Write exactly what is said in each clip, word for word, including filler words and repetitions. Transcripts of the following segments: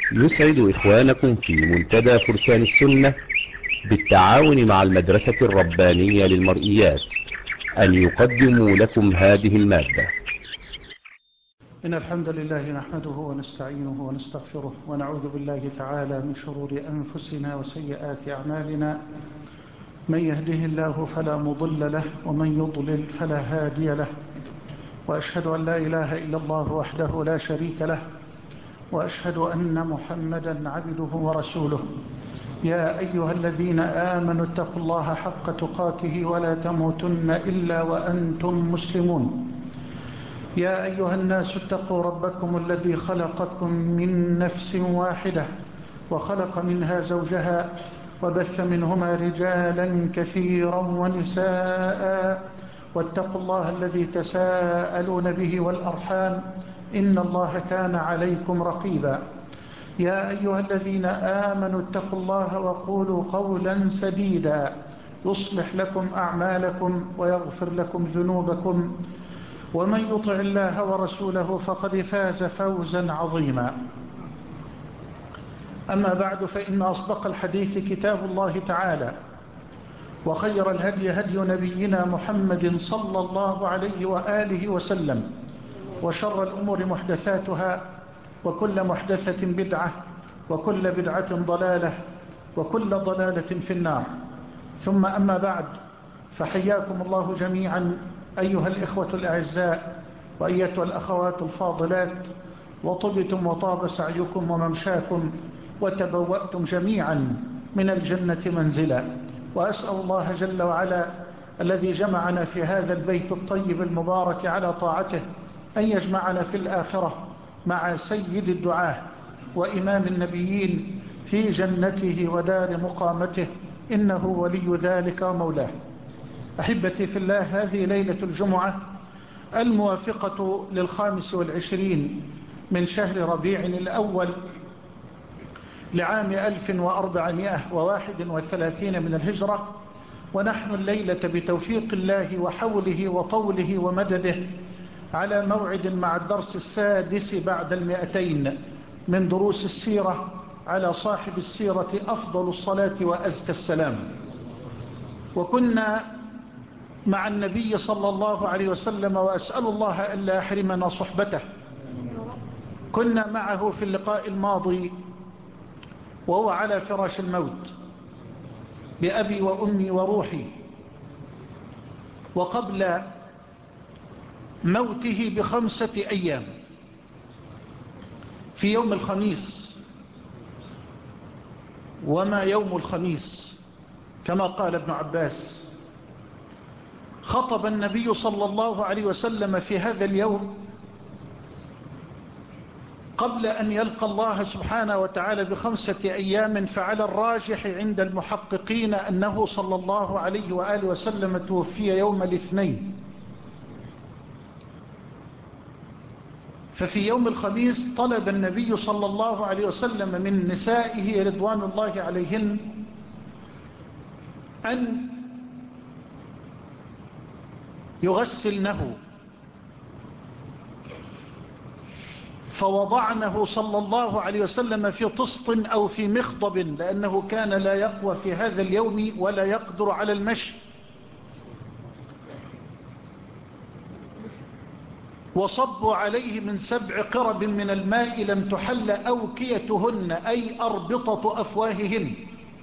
يسعد إخوانكم في منتدى فرسان السنة بالتعاون مع المدرسة الربانية للمرئيات أن يقدموا لكم هذه المادة. إن الحمد لله نحمده ونستعينه ونستغفره ونعوذ بالله تعالى من شرور أنفسنا وسيئات أعمالنا. من يهده الله فلا مضل له ومن يضلل فلا هادي له، وأشهد أن لا إله إلا الله وحده لا شريك له، وأشهد أن محمدا عبده ورسوله. يا أيها الذين آمنوا اتقوا الله حق تقاته ولا تموتن إلا وأنتم مسلمون. يا أيها الناس اتقوا ربكم الذي خلقكم من نفس واحدة وخلق منها زوجها وبث منهما رجالا كثيرا ونساء، واتقوا الله الذي تساءلون به والأرحام إن الله كان عليكم رقيبا. يا أيها الذين آمنوا اتقوا الله وقولوا قولا سديدا يصلح لكم أعمالكم ويغفر لكم ذنوبكم، ومن يطع الله ورسوله فقد فاز فوزا عظيما. أما بعد، فإن أصدق الحديث كتاب الله تعالى، وخير الهدي هدي نبينا محمد صلى الله عليه وآله وسلم، وشر الأمور محدثاتها، وكل محدثة بدعة، وكل بدعة ضلالة، وكل ضلالة في النار. ثم أما بعد، فحياكم الله جميعا أيها الإخوة الأعزاء وأيتها الأخوات الفاضلات، وطبتم وطاب سعيكم وممشاكم وتبوأتم جميعا من الجنة منزلا. وأسأل الله جل وعلا الذي جمعنا في هذا البيت الطيب المبارك على طاعته أن يجمعنا في الآخرة مع سيد الدعاة وإمام النبيين في جنته ودار مقامته، إنه ولي ذلك ومولاه. أحبتي في الله، هذه ليلة الجمعة الموافقة للخامس والعشرين من شهر ربيع الأول لعام ألف وأربعمائة وواحد وثلاثين من الهجرة، ونحن الليلة بتوفيق الله وحوله وطوله ومدده على موعد مع الدرس السادس بعد المئتين من دروس السيرة على صاحب السيرة أفضل الصلاة وأزكى السلام. وكنا مع النبي صلى الله عليه وسلم، وأسأل الله ألا يحرمنا صحبته. كنا معه في اللقاء الماضي وهو على فراش الموت بأبي وأمي وروحي، وقبل موته بخمسة أيام في يوم الخميس. وما يوم الخميس كما قال ابن عباس. خطب النبي صلى الله عليه وسلم في هذا اليوم قبل أن يلقى الله سبحانه وتعالى بخمسة أيام، فعلى الراجح عند المحققين أنه صلى الله عليه وآله وسلم توفي يوم الاثنين. ففي يوم الخميس طلب النبي صلى الله عليه وسلم من نسائه رضوان الله عليهن أن يغسلنه، فوضعنه صلى الله عليه وسلم في طست أو في مخضب، لأنه كان لا يقوى في هذا اليوم ولا يقدر على المشي. وصبوا عليه من سبع قرب من الماء لم تحل أوكيتهن، أي أربطة أفواههن.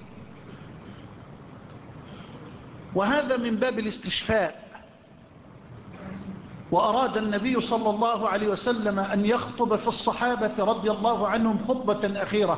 وهذا من باب الاستشفاء. وأراد النبي صلى الله عليه وسلم أن يخطب في الصحابة رضي الله عنهم خطبة أخيرة.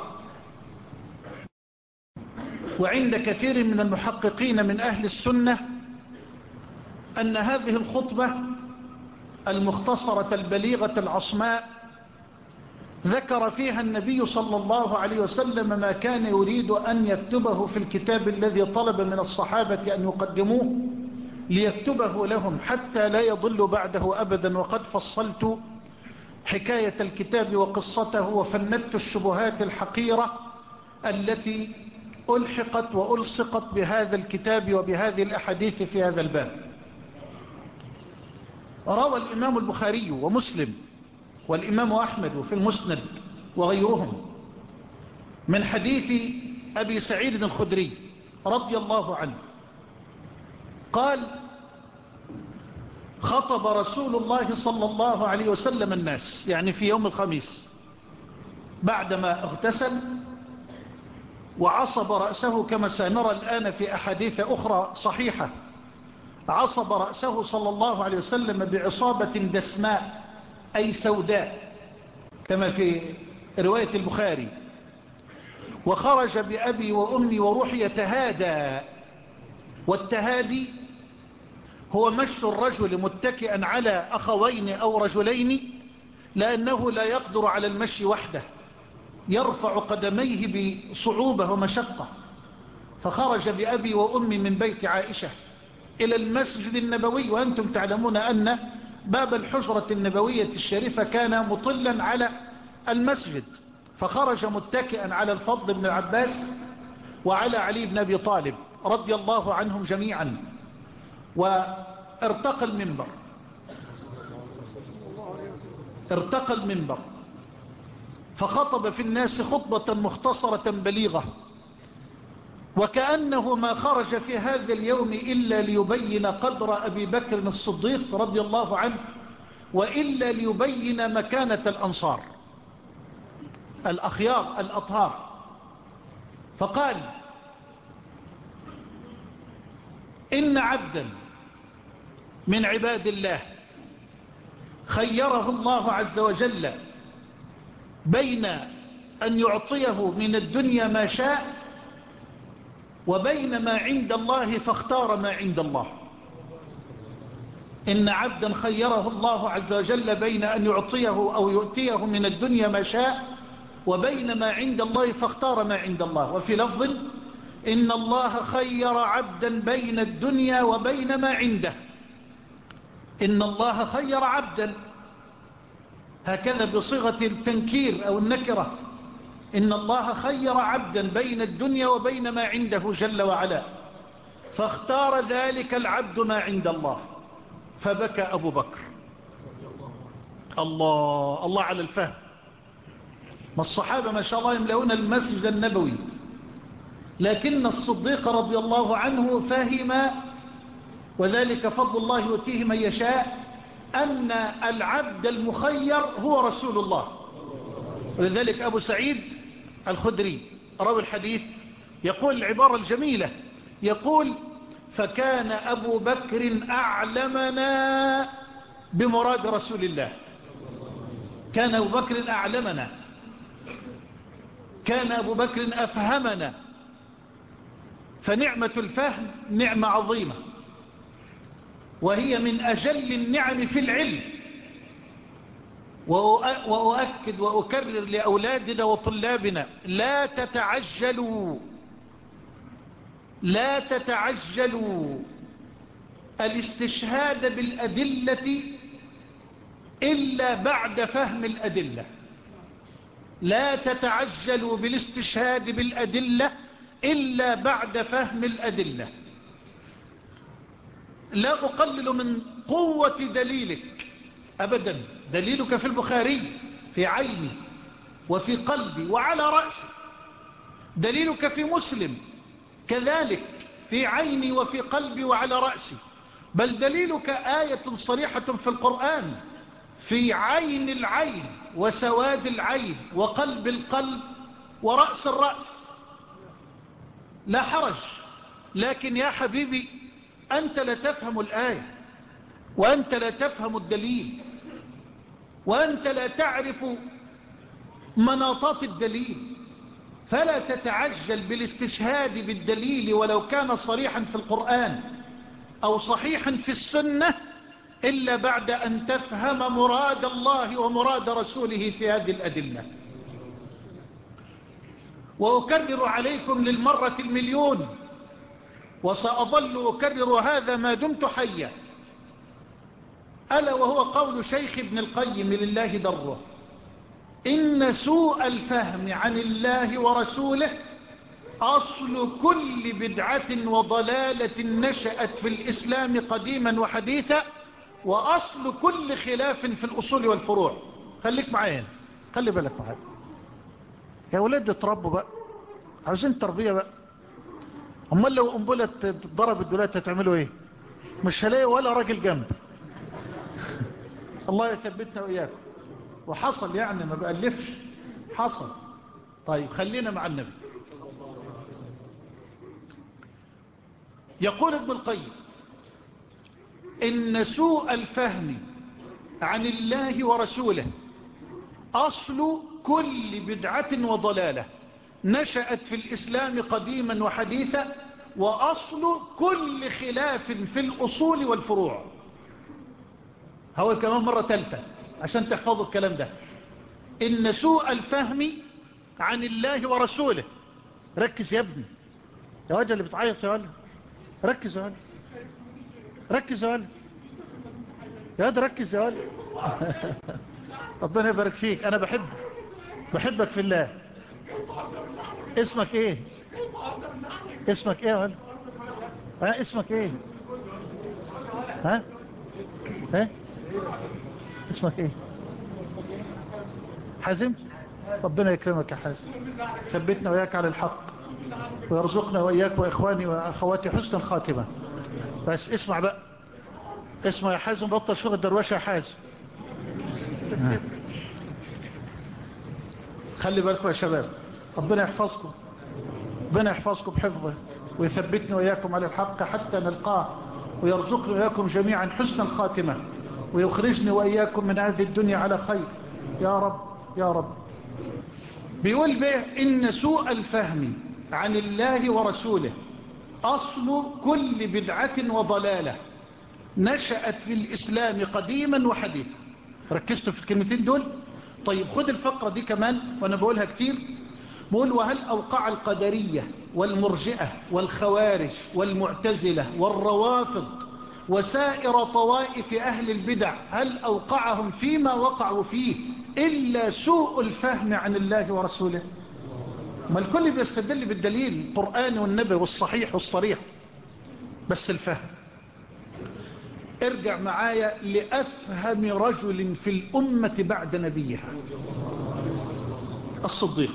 وعند كثير من المحققين من أهل السنة أن هذه الخطبة المختصرة البليغة العصماء ذكر فيها النبي صلى الله عليه وسلم ما كان يريد أن يكتبه في الكتاب الذي طلب من الصحابة أن يقدموه، ليكتبه لهم حتى لا يضل بعده أبدا. وقد فصلت حكاية الكتاب وقصته وفندت الشبهات الحقيرة التي ألحقت وألصقت بهذا الكتاب وبهذه الأحاديث في هذا الباب. روى الإمام البخاري ومسلم والإمام أحمد في المسند وغيرهم من حديث أبي سعيد الخدري رضي الله عنه قال خطب رسول الله صلى الله عليه وسلم الناس، يعني في يوم الخميس بعدما اغتسل وعصب رأسه كما سنرى الآن في أحاديث أخرى صحيحة. عصب رأسه صلى الله عليه وسلم بعصابة دسماء أي سوداء كما في رواية البخاري، وخرج بأبي وأمي وروحي يتهادى. والتهادي هو مشي الرجل متكئا على أخوين أو رجلين لأنه لا يقدر على المشي وحده، يرفع قدميه بصعوبة ومشقة. فخرج بأبي وأمي من بيت عائشة إلى المسجد النبوي، وأنتم تعلمون أن باب الحجرة النبوية الشريفة كان مطلا على المسجد، فخرج متكئا على الفضل بن العباس وعلى علي بن أبي طالب رضي الله عنهم جميعا، وارتقى المنبر ارتقى المنبر فخطب في الناس خطبة مختصرة بليغة، وكأنه ما خرج في هذا اليوم إلا ليبين قدر أبي بكر الصديق رضي الله عنه، وإلا ليبين مكانة الأنصار الأخيار الأطهار. فقال إن عبدا من عباد الله خيره الله عز وجل بين أن يعطيه من الدنيا ما شاء وبين ما عند الله فاختار ما عند الله. إن عبدا خيره الله عز وجل بين أن يعطيه أو يؤتيه من الدنيا ما شاء وبين ما عند الله فاختار ما عند الله. وفي لفظ إن الله خير عبدا بين الدنيا وبين ما عنده. إن الله خير عبدا هكذا بصيغة التنكير أو النكرة، إن الله خير عبدا بين الدنيا وبين ما عنده جل وعلا، فاختار ذلك العبد ما عند الله. فبكى أبو بكر. الله الله على الفهم. ما الصحابة ما شاء الله يملؤون المسجد النبوي، لكن الصديق رضي الله عنه فهم، وذلك فضل الله يؤتيه من يشاء، أن العبد المخير هو رسول الله. ولذلك أبو سعيد الخدري راوي الحديث يقول العبارة الجميلة، يقول فكان أبو بكر أعلمنا بمراد رسول الله. كان أبو بكر أعلمنا، كان أبو بكر أفهمنا. فنعمة الفهم نعمة عظيمة، وهي من أجل النعم في العلم. وأؤكد وأكرر لأولادنا وطلابنا لا تتعجلوا لا تتعجلوا الاستشهاد بالأدلة إلا بعد فهم الأدلة. لا تتعجلوا بالاستشهاد بالأدلة إلا بعد فهم الأدلة. لا أقلل من قوة دليلك أبدا. دليلك في البخاري في عيني وفي قلبي وعلى رأسي. دليلك في مسلم كذلك في عيني وفي قلبي وعلى رأسي. بل دليلك آية صريحة في القرآن في عين العين وسواد العين وقلب القلب ورأس الرأس. لا حرج. لكن يا حبيبي أنت لا تفهم الآية، وأنت لا تفهم الدليل، وأنت لا تعرف مناطات الدليل، فلا تتعجل بالاستشهاد بالدليل ولو كان صريحا في القرآن أو صحيحا في السنة إلا بعد أن تفهم مراد الله ومراد رسوله في هذه الأدلة. وأكرر عليكم للمرة المليون، وسأظل أكرر هذا ما دمت حيا، ألا وهو قول شيخ ابن القيم لله دره: إن سوء الفهم عن الله ورسوله أصل كل بدعة وضلالة نشأت في الإسلام قديما وحديثا، وأصل كل خلاف في الأصول والفروع. خليك معايا، خلي بالك معايا. يا ولاد اتربوا بقى، عاوزين تربية بقى. امال لو قنبلة ضربت دلوقتي هتعملوا ايه؟ مش هلاقي ولا راجل جنب. الله يثبتنا وإياكم. وحصل يعني، ما بألفش، حصل. طيب خلينا مع النبي. يقول ابن القيم إن سوء الفهم عن الله ورسوله أصل كل بدعة وضلالة نشأت في الإسلام قديما وحديثا، وأصل كل خلاف في الأصول والفروع. هقول كمان مرة ثالثة عشان تحفظوا الكلام ده. إن سوء الفهم عن الله ورسوله، ركز يا ابني، يا وجه اللي بتعيط يا ولد، ركز يا ولد، ركز يا ولد، يا واد ركز يا ولد. ربنا يبارك فيك، أنا بحبك، بحبك في الله. اسمك ايه؟ اسمك ايه يا ولد؟ ها اسمك ايه؟ ها ها اسمك ايه؟ حازم. ربنا يكرمك يا حازم، ثبتنا وإياك على الحق، ويرزقنا وإياك وإخواني وأخواتي حسن الخاتمة. بس اسمع بقى، اسمع يا حازم، بطل شغل الدرواشة يا حازم. خلي بالكم يا شباب، ربنا يحفظكم، ربنا يحفظكم بحفظه، ويثبتنا وإياكم على الحق حتى نلقاه، ويرزقنا وإياكم جميعا حسن الخاتمة، ويخرجني وإياكم من هذه الدنيا على خير يا رب يا رب. بيقول به إن سوء الفهم عن الله ورسوله أصل كل بدعة وضلالة نشأت في الإسلام قديما وحديثا. ركزتوا في الكلمتين دول؟ طيب خد الفقرة دي كمان وأنا بقولها كتير. بقول وهل أوقع القدرية والمرجئة والخوارج والمعتزلة والروافض وسائر طوائف أهل البدع، هل أوقعهم فيما وقعوا فيه إلا سوء الفهم عن الله ورسوله؟ ما الكل بيستدل بالدليل القرآن والنبي والصحيح والصريح، بس الفهم. ارجع معايا لأفهم رجل في الأمة بعد نبيها، الصديق.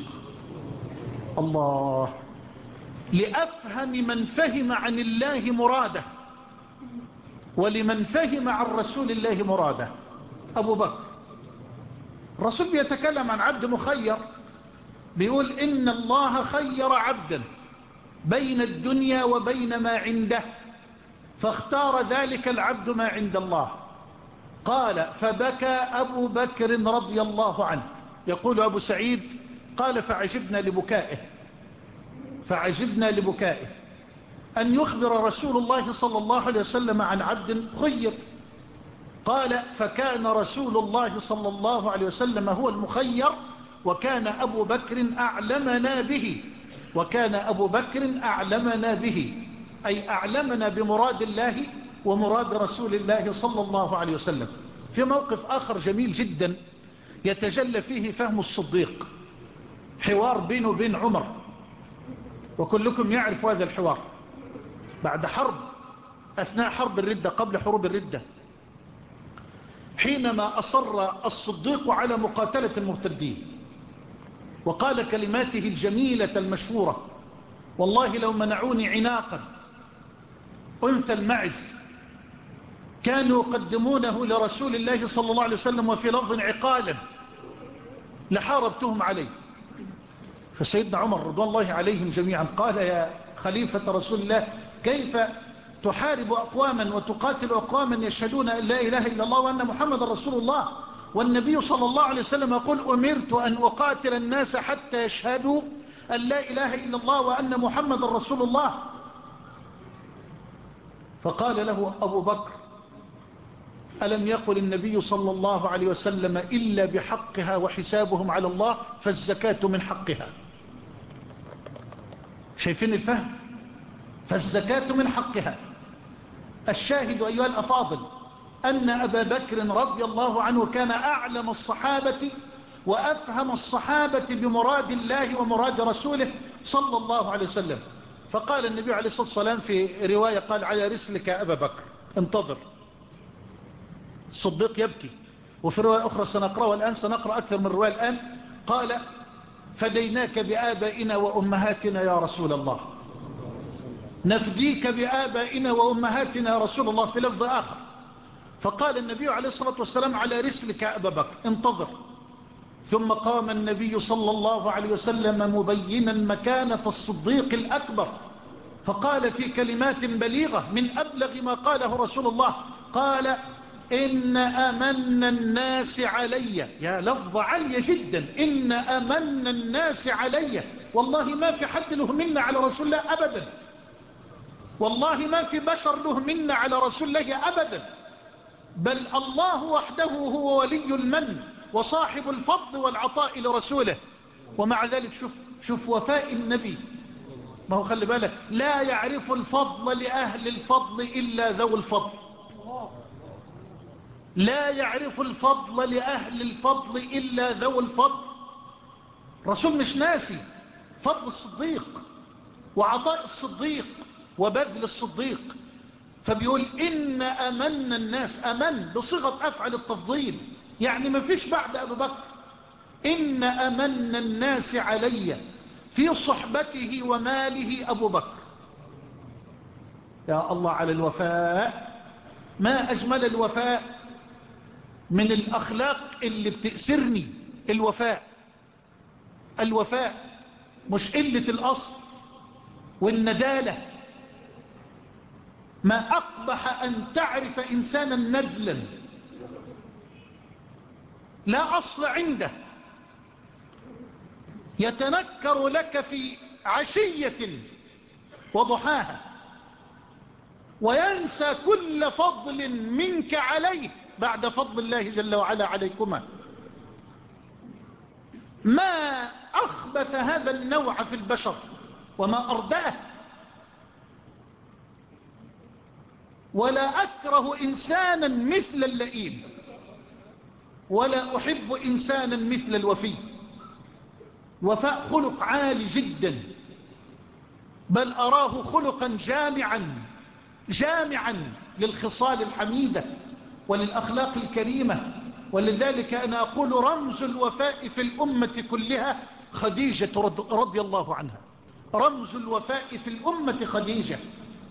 الله، لأفهم من فهم عن الله مراده ولمن فهم عن رسول الله مراده، أبو بكر. الرسول بيتكلم عن عبد مخير، بيقول إن الله خير عبدا بين الدنيا وبين ما عنده، فاختار ذلك العبد ما عند الله. قال فبكى أبو بكر رضي الله عنه. يقول أبو سعيد قال فعجبنا لبكائه، فعجبنا لبكائه أن يخبر رسول الله صلى الله عليه وسلم عن عبد خير. قال فكان رسول الله صلى الله عليه وسلم هو المخير، وكان أبو بكر أعلمنا به، وكان أبو بكر أعلمنا به، أي أعلمنا بمراد الله ومراد رسول الله صلى الله عليه وسلم. في موقف آخر جميل جدا يتجلى فيه فهم الصديق، حوار بينه وبين عمر، وكلكم يعرف هذا الحوار. بعد حرب، أثناء حرب الردة، قبل حروب الردة، حينما أصر الصديق على مقاتلة المرتدين وقال كلماته الجميلة المشهورة: والله لو منعوني عناقا أنثى المعز كانوا يقدمونه لرسول الله صلى الله عليه وسلم، وفي لفظ عقالا، لحاربتهم عليه. فسيدنا عمر رضوان الله عليهم جميعا قال: يا خليفة رسول الله، كيف تحارب أقواما وتقاتل أقواما يشهدون أن لا إله إلا الله وأن محمد رسول الله، والنبي صلى الله عليه وسلم يقول: أمرت أن أقاتل الناس حتى يشهدوا أن لا إله إلا الله وأن محمد رسول الله. فقال له أبو بكر: ألم يقل النبي صلى الله عليه وسلم إلا بحقها وحسابهم على الله، فالزكاة من حقها. شايفين الفهم؟ فالزكاة من حقها. الشاهد أيها الأفاضل أن أبا بكر رضي الله عنه كان أعلم الصحابة وأفهم الصحابة بمراد الله ومراد رسوله صلى الله عليه وسلم. فقال النبي عليه الصلاة والسلام في رواية، قال: على رسلك يا أبا بكر، انتظر. الصديق يبكي. وفي رواية أخرى سنقرأها الآن، سنقرأ أكثر من رواية الآن. قال: فديناك بآبائنا وأمهاتنا يا رسول الله، نفديك بآبائنا وأمهاتنا يا رسول الله. في لفظ آخر فقال النبي عليه الصلاة والسلام على رسلك يا أبا بكر انتظر. ثم قام النبي صلى الله عليه وسلم مبينا مكانة الصديق الأكبر، فقال في كلمات بليغة من أبلغ ما قاله رسول الله، قال إن أمن الناس علي، يا لفظ عالية جدا، إن أمن الناس علي، والله ما في حد له منا على رسول الله أبدا، والله ما في بشر له منا على رسول الله أبدا، بل الله وحده هو ولي المن وصاحب الفضل والعطاء لرسوله. ومع ذلك شوف, شوف وفاء النبي، ما هو خلي بالك لا يعرف الفضل لأهل الفضل إلا ذو الفضل، لا يعرف الفضل لأهل الفضل إلا ذو الفضل. رسول مش ناسي فضل الصديق وعطاء الصديق وبذل الصديق، فبيقول إن أمن الناس، أمن بصيغة أفعل التفضيل، يعني ما فيش بعد أبو بكر. إن أمن الناس علي في صحبته وماله أبو بكر. يا الله على الوفاء، ما أجمل الوفاء، من الأخلاق اللي بتأسرني الوفاء. الوفاء مش قلة الأصل والندالة. ما أقبح أن تعرف إنسانا ندلا لا أصل عنده، يتنكر لك في عشية وضحاها، وينسى كل فضل منك عليه بعد فضل الله جل وعلا عليكما. ما أخبث هذا النوع في البشر وما أردأه. ولا أكره إنسانا مثل اللئيم، ولا أحب إنسانا مثل الوفي. وفاء خلق عالي جدا، بل أراه خلقا جامعا جامعا للخصال الحميدة وللأخلاق الكريمة. ولذلك أنا أقول رمز الوفاء في الأمة كلها خديجة رضي الله عنها. رمز الوفاء في الأمة خديجة،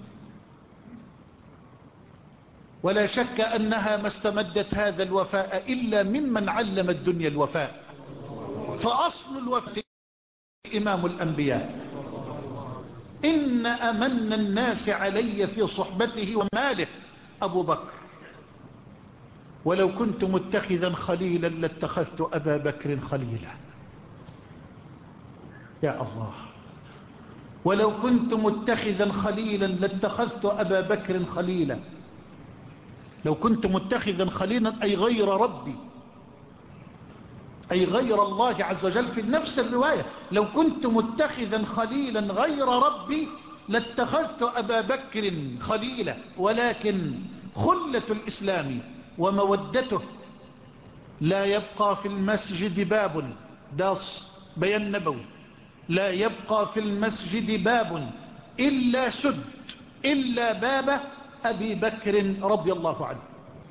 ولا شك أنها ما استمدت هذا الوفاء إلا ممن علم الدنيا الوفاء. فأصل الوفاء إمام الأنبياء. إن أمن الناس علي في صحبته وماله أبو بكر، ولو كنت متخذا خليلا لاتخذت أبا بكر خليلا. يا الله، ولو كنت متخذا خليلا لاتخذت أبا بكر خليلا. لو كنت متخذا خليلا أي غير ربي، أي غير الله عز وجل. في نفس الرواية لو كنت متخذا خليلا غير ربي لاتخذت أبا بكر خليلا. ولكن خلة الإسلام ومودته لا يبقى في المسجد باب، ده بيان نبوي، لا يبقى في المسجد باب إلا سد إلا باب أبي بكر رضي الله عنه.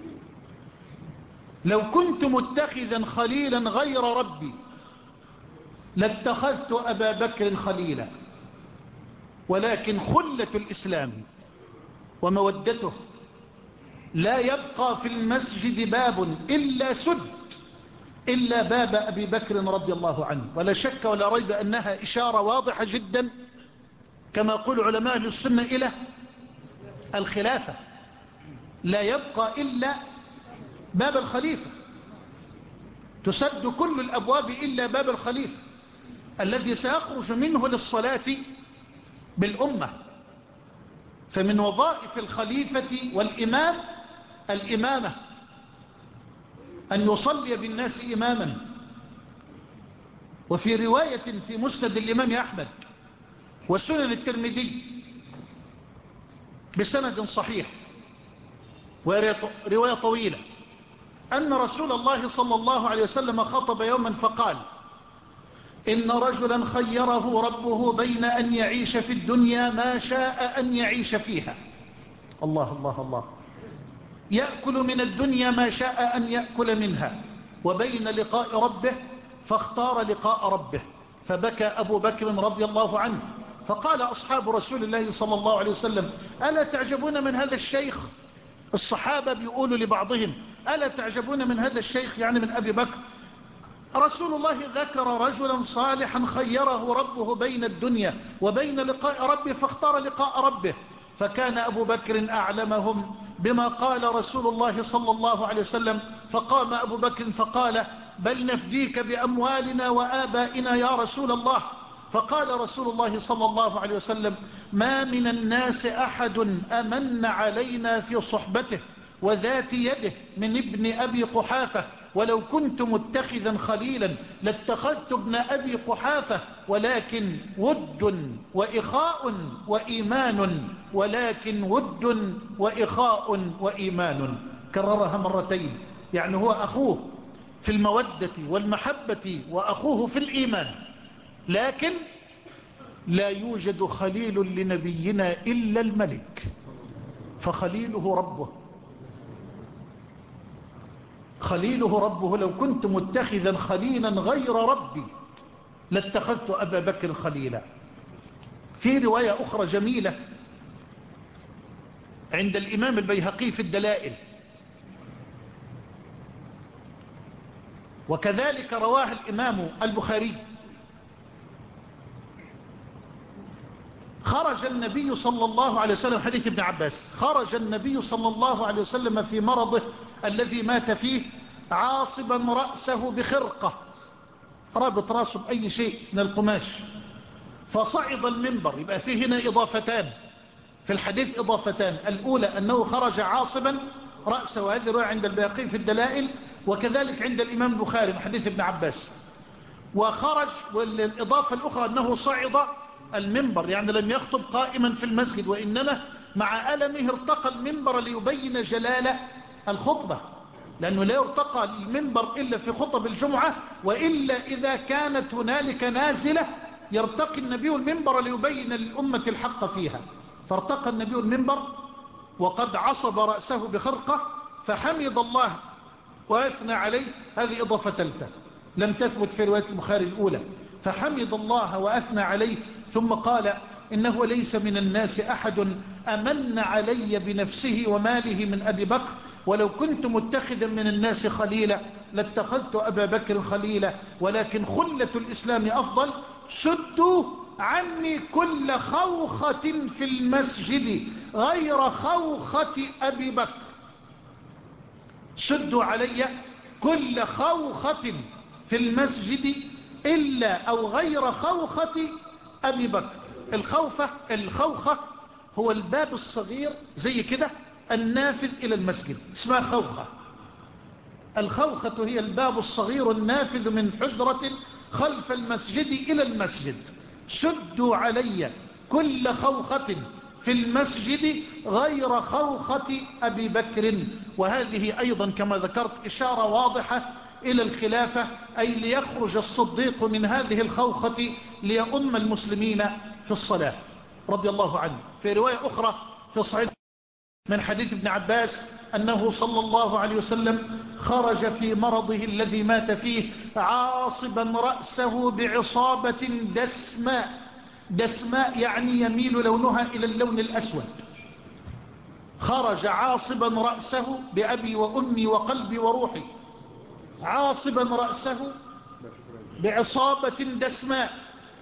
لو كنت متخذا خليلا غير ربي لاتخذت أبا بكر خليلا. ولكن خلة الإسلام ومودته لا يبقى في المسجد باب إلا سد إلا باب أبي بكر رضي الله عنه. ولا شك ولا ريب أنها إشارة واضحة جدا كما يقول علماء أهل السنة إلى الخلافة. لا يبقى إلا باب الخليفة، تسد كل الأبواب إلا باب الخليفة الذي سيخرج منه للصلاة بالأمة. فمن وظائف الخليفة والإمام الإمامة، أن يصلي بالناس إماما. وفي رواية في مسند الإمام أحمد وسنن الترمذي بسند صحيح ورواية طويلة أن رسول الله صلى الله عليه وسلم خطب يوما فقال: إن رجلا خيره ربه بين أن يعيش في الدنيا ما شاء أن يعيش فيها. الله الله الله. يأكل من الدنيا ما شاء أن يأكل منها، وبين لقاء ربه فاختار لقاء ربه، فبكى أبو بكر رضي الله عنه، فقال أصحاب رسول الله صلى الله عليه وسلم: ألا تعجبون من هذا الشيخ؟ الصحابة بيقولوا لبعضهم: ألا تعجبون من هذا الشيخ، يعني من أبي بكر؟ رسول الله ذكر رجلا صالحا خيره ربه بين الدنيا وبين لقاء ربه فاختار لقاء ربه. فكان أبو بكر أعلمهم بما قال رسول الله صلى الله عليه وسلم، فقام أبو بكر فقال: بل نفديك بأموالنا وآبائنا يا رسول الله. فقال رسول الله صلى الله عليه وسلم: ما من الناس أحد أمن علينا في صحبته وذات يده من ابن أبي قحافة، ولو كنت متخذا خليلا لاتخذت ابن أبي قحافة، ولكن ود وإخاء وإيمان، ولكن ود وإخاء وإيمان. كررها مرتين، يعني هو أخوه في المودة والمحبة وأخوه في الإيمان، لكن لا يوجد خليل لنبينا إلا الملك، فخليله ربه. خليله ربه: لو كنت متخذا خليلا غير ربي لاتخذت أبا بكر خليلا. في رواية أخرى جميلة عند الإمام البيهقي في الدلائل، وكذلك رواه الإمام البخاري: خرج النبي صلى الله عليه وسلم، حديث ابن عباس: خرج النبي صلى الله عليه وسلم في مرضه الذي مات فيه عاصبا رأسه بخرقة، رابط رأسه بأي شيء من القماش، فصعد المنبر. يبقى فيه هنا إضافتان في الحديث، إضافتان: الأولى أنه خرج عاصبا رأسه، وهذه رواية عند البيهقي في الدلائل، وكذلك عند الإمام البخاري من حديث ابن عباس. وخرج، والإضافة الأخرى أنه صعد المنبر، يعني لم يخطب قائما في المسجد، وإنما مع ألمه ارتقى المنبر ليبين جلال الخطبة، لأنه لا يرتقى المنبر إلا في خطب الجمعة، وإلا إذا كانت هنالك نازلة يرتقي النبي المنبر ليبين للأمة الحق فيها. فارتقى النبي المنبر وقد عصب رأسه بخرقة، فحمد الله وأثنى عليه. هذه إضافة ثالثة لم تثبت في رواية البخاري الأولى: فحمد الله وأثنى عليه، ثم قال: إنه ليس من الناس أحد أمن علي بنفسه وماله من أبي بكر، ولو كنت متخذا من الناس خليلا لاتخذت أبا بكر خليلا، ولكن خلة الإسلام أفضل. سدوا عني كل خوخة في المسجد غير خوخة أبي بكر. سدوا علي كل خوخة في المسجد إلا أو غير خوخة أبي بكر. الخوفة الخوخة هو الباب الصغير زي كده النافذ إلى المسجد، اسمها خوخة. الخوخة هي الباب الصغير النافذ من حجرة خلف المسجد إلى المسجد. سدوا علي كل خوخة في المسجد غير خوخة أبي بكر. وهذه أيضا كما ذكرت إشارة واضحة إلى الخلافة، أي ليخرج الصديق من هذه الخوخة ليؤم المسلمين في الصلاة رضي الله عنه. في رواية أخرى في صحيح من حديث ابن عباس أنه صلى الله عليه وسلم خرج في مرضه الذي مات فيه عاصبا رأسه بعصابة دسماء. دسماء يعني يميل لونها إلى اللون الأسود. خرج عاصبا رأسه بأبي وأمي وقلبي وروحي، عاصبا رأسه بعصابة دسماء،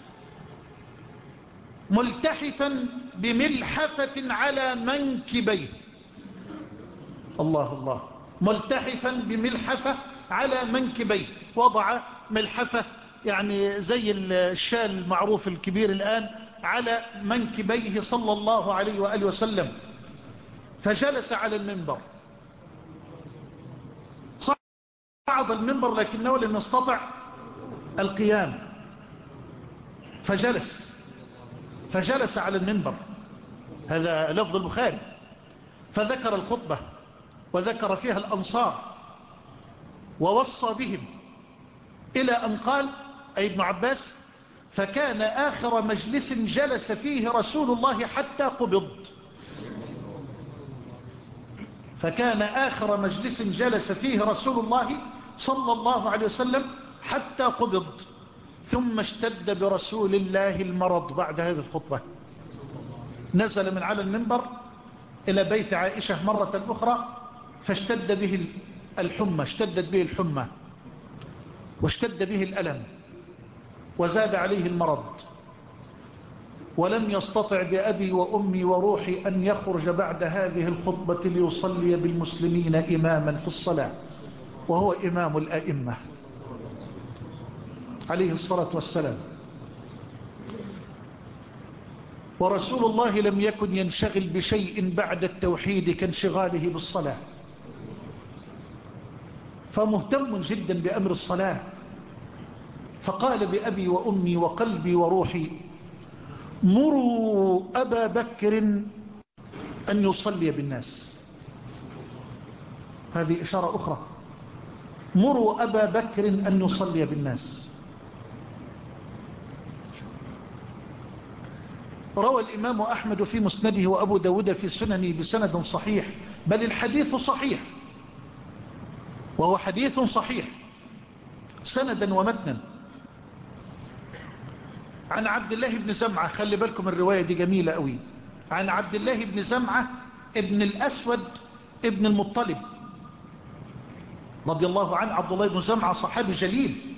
ملتحفا بملحفة على منكبيه. الله الله، ملتحفا بملحفة على منكبيه. وضع ملحفة يعني زي الشال المعروف الكبير الآن على منكبيه صلى الله عليه وآله وسلم. فجلس على المنبر، صعد المنبر لكنه لم يستطع القيام، فجلس فجلس على المنبر. هذا لفظ البخاري. فذكر الخطبة وذكر فيها الأنصار ووصى بهم إلى أن قال، أي ابن عباس: فكان آخر مجلس جلس فيه رسول الله حتى قبض. فكان آخر مجلس جلس فيه رسول الله صلى الله عليه وسلم حتى قبض. ثم اشتد برسول الله المرض بعد هذه الخطبة، نزل من على المنبر إلى بيت عائشة مرة أخرى فاشتد به الحمى، اشتدت به الحمى واشتد به الألم وزاد عليه المرض، ولم يستطع بأبي وأمي وروحي أن يخرج بعد هذه الخطبة ليصلي بالمسلمين إماما في الصلاة، وهو إمام الأئمة عليه الصلاة والسلام. ورسول الله لم يكن ينشغل بشيء بعد التوحيد كانشغاله بالصلاة، فمهتم جدا بأمر الصلاة، فقال بأبي وأمي وقلبي وروحي مروا أبا بكر أن يصلي بالناس. هذه إشارة أخرى، مروا أبا بكر أن يصلي بالناس. روى الإمام أحمد في مسنده وأبو داود في سننه بسند صحيح، بل الحديث صحيح، وهو حديث صحيح سندا ومتنا، عن عبد الله بن زمعة. خلي بالكم الرواية دي جميلة قوي. عن عبد الله بن زمعة ابن الأسود ابن المطلب رضي الله عنه. عبد الله بن زمعة صحابي جليل.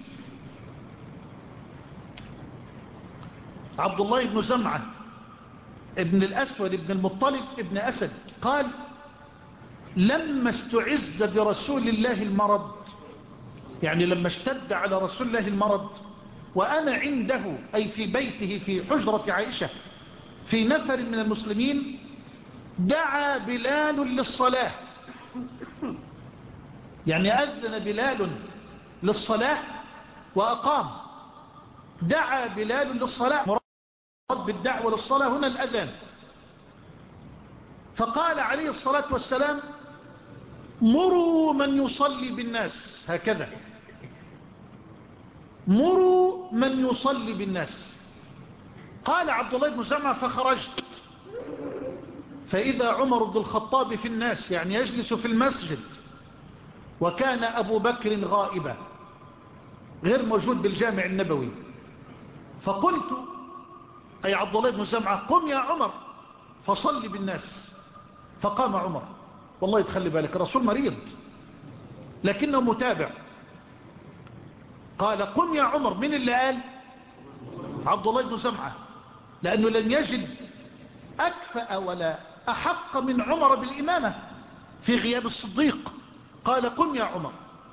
عبد الله بن زمعة ابن الأسود ابن المطلب ابن أسد قال لما استعز برسول الله المرض، يعني لما اشتد على رسول الله المرض وأنا عنده، أي في بيته في حجرة عائشة في نفر من المسلمين، دعا بلال للصلاة، يعني أذن بلال للصلاة وأقام. دعا بلال للصلاة، مراد بالدعوة للصلاة هنا الأذان. فقال عليه الصلاة والسلام مروا من يصلي بالناس، هكذا مروا من يصلي بالناس. قال عبد الله بن زمعة فخرجت فإذا عمر بن الخطاب في الناس، يعني يجلس في المسجد، وكان أبو بكر غائبا غير موجود بالجامع النبوي. فقلت أي عبد الله بن زمعة قم يا عمر فصل بالناس. فقام عمر، والله تخلي بالك الرسول مريض لكنه متابع. قال قم يا عمر. من اللي قال؟ عبد الله بن زمعة، لأنه لم يجد أكفأ ولا أحق من عمر بالإمامة في غياب الصديق. قال قم يا عمر.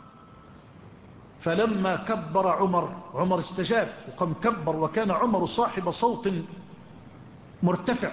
فلما كبر عمر، عمر استجاب وقام كبر، وكان عمر صاحب صوت مرتفع.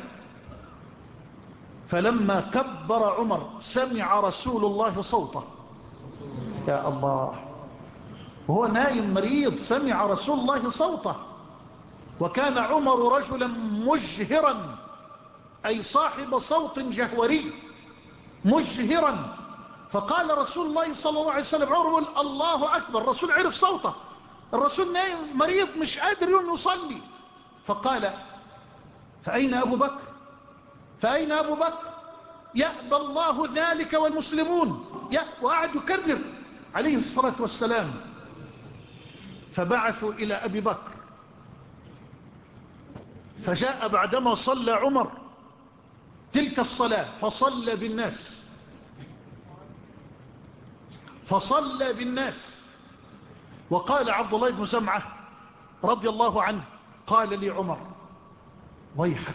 فلما كبر عمر سمع رسول الله صوته، يا الله، وهو نايم مريض سمع رسول الله صوته. وكان عمر رجلا مجهرا، أي صاحب صوت جهوري مجهرا. فقال رسول الله صلى الله عليه وسلم عمر الله أكبر. الرسول عرف صوته، الرسول نايم مريض مش قادر يصلي. فقال فأين أبو بكر؟ فأين أبو بكر؟ يأبى الله ذلك والمسلمون. وقعد يكرر عليه الصلاة والسلام. فبعثوا إلى أبي بكر، فجاء بعدما صلى عمر تلك الصلاة فصلى بالناس، فصلى بالناس. وقال عبد الله بن زمعة رضي الله عنه قال لي عمر ويحك